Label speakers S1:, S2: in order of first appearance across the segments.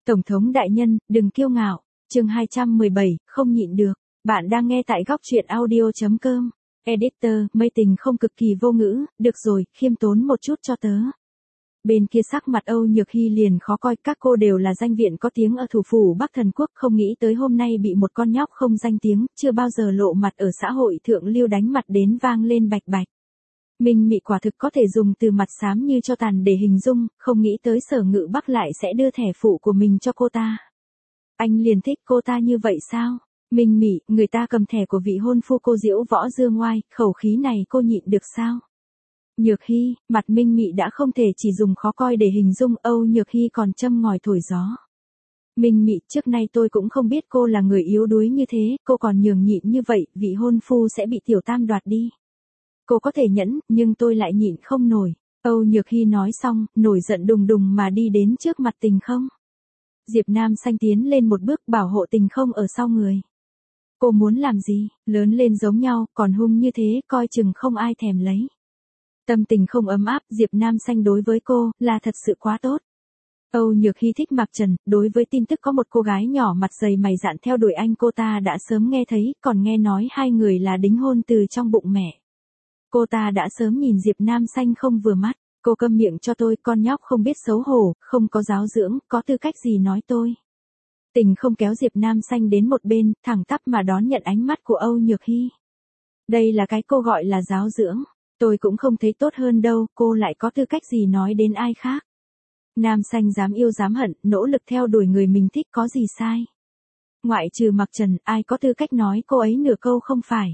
S1: Tổng thống đại nhân, đừng kiêu ngạo. Chương 217, không nhịn được. Bạn đang nghe tại góc truyện audio.com. Editor, mây tình không cực kỳ vô ngữ, được rồi, khiêm tốn một chút cho tớ. Bên kia sắc mặt Âu Nhược Hy liền khó coi, các cô đều là danh viện có tiếng ở thủ phủ Bắc Thần Quốc, không nghĩ tới hôm nay bị một con nhóc không danh tiếng, chưa bao giờ lộ mặt ở xã hội thượng lưu đánh mặt đến vang lên bạch bạch. Minh Mị quả thực có thể dùng từ mặt xám như cho tàn để hình dung, không nghĩ tới Sở Ngự Bắc lại sẽ đưa thẻ phụ của mình cho cô ta. Anh liền thích cô ta như vậy sao? Minh Mị, người ta cầm thẻ của vị hôn phu cô Diễu Võ Dương Ngoai, khẩu khí này cô nhịn được sao? Nhược Hy, mặt Minh Mị đã không thể chỉ dùng khó coi để hình dung, Âu Nhược Hy còn châm ngòi thổi gió. Minh Mị, trước nay tôi cũng không biết cô là người yếu đuối như thế, cô còn nhường nhịn như vậy, vị hôn phu sẽ bị Tiểu Tam đoạt đi. Cô có thể nhẫn, nhưng tôi lại nhịn không nổi. Âu Nhược Hy nói xong, nổi giận đùng đùng mà đi đến trước mặt Tình Không. Diệp Nam Xanh tiến lên một bước bảo hộ Tình Không ở sau người. Cô muốn làm gì, lớn lên giống nhau, còn hung như thế, coi chừng không ai thèm lấy. Tâm tình không ấm áp, Diệp Nam Xanh đối với cô, là thật sự quá tốt. Âu Nhược Hy thích Mạc Trần, đối với tin tức có một cô gái nhỏ mặt dày mày dạn theo đuổi anh cô ta đã sớm nghe thấy, còn nghe nói hai người là đính hôn từ trong bụng mẹ. Cô ta đã sớm nhìn Diệp Nam Xanh không vừa mắt, cô câm miệng cho tôi, con nhóc không biết xấu hổ, không có giáo dưỡng, có tư cách gì nói tôi. Tình Không kéo Diệp Nam Xanh đến một bên, thẳng tắp mà đón nhận ánh mắt của Âu Nhược Hy. Đây là cái cô gọi là giáo dưỡng, tôi cũng không thấy tốt hơn đâu, cô lại có tư cách gì nói đến ai khác. Nam Xanh dám yêu dám hận, nỗ lực theo đuổi người mình thích có gì sai. Ngoại trừ Mạc Trần, ai có tư cách nói cô ấy nửa câu không phải.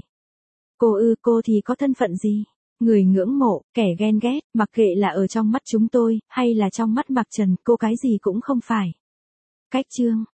S1: Cô thì có thân phận gì? Người ngưỡng mộ, kẻ ghen ghét, mặc kệ là ở trong mắt chúng tôi, hay là trong mắt Mạc Trần, cô cái gì cũng không phải. Cách chương,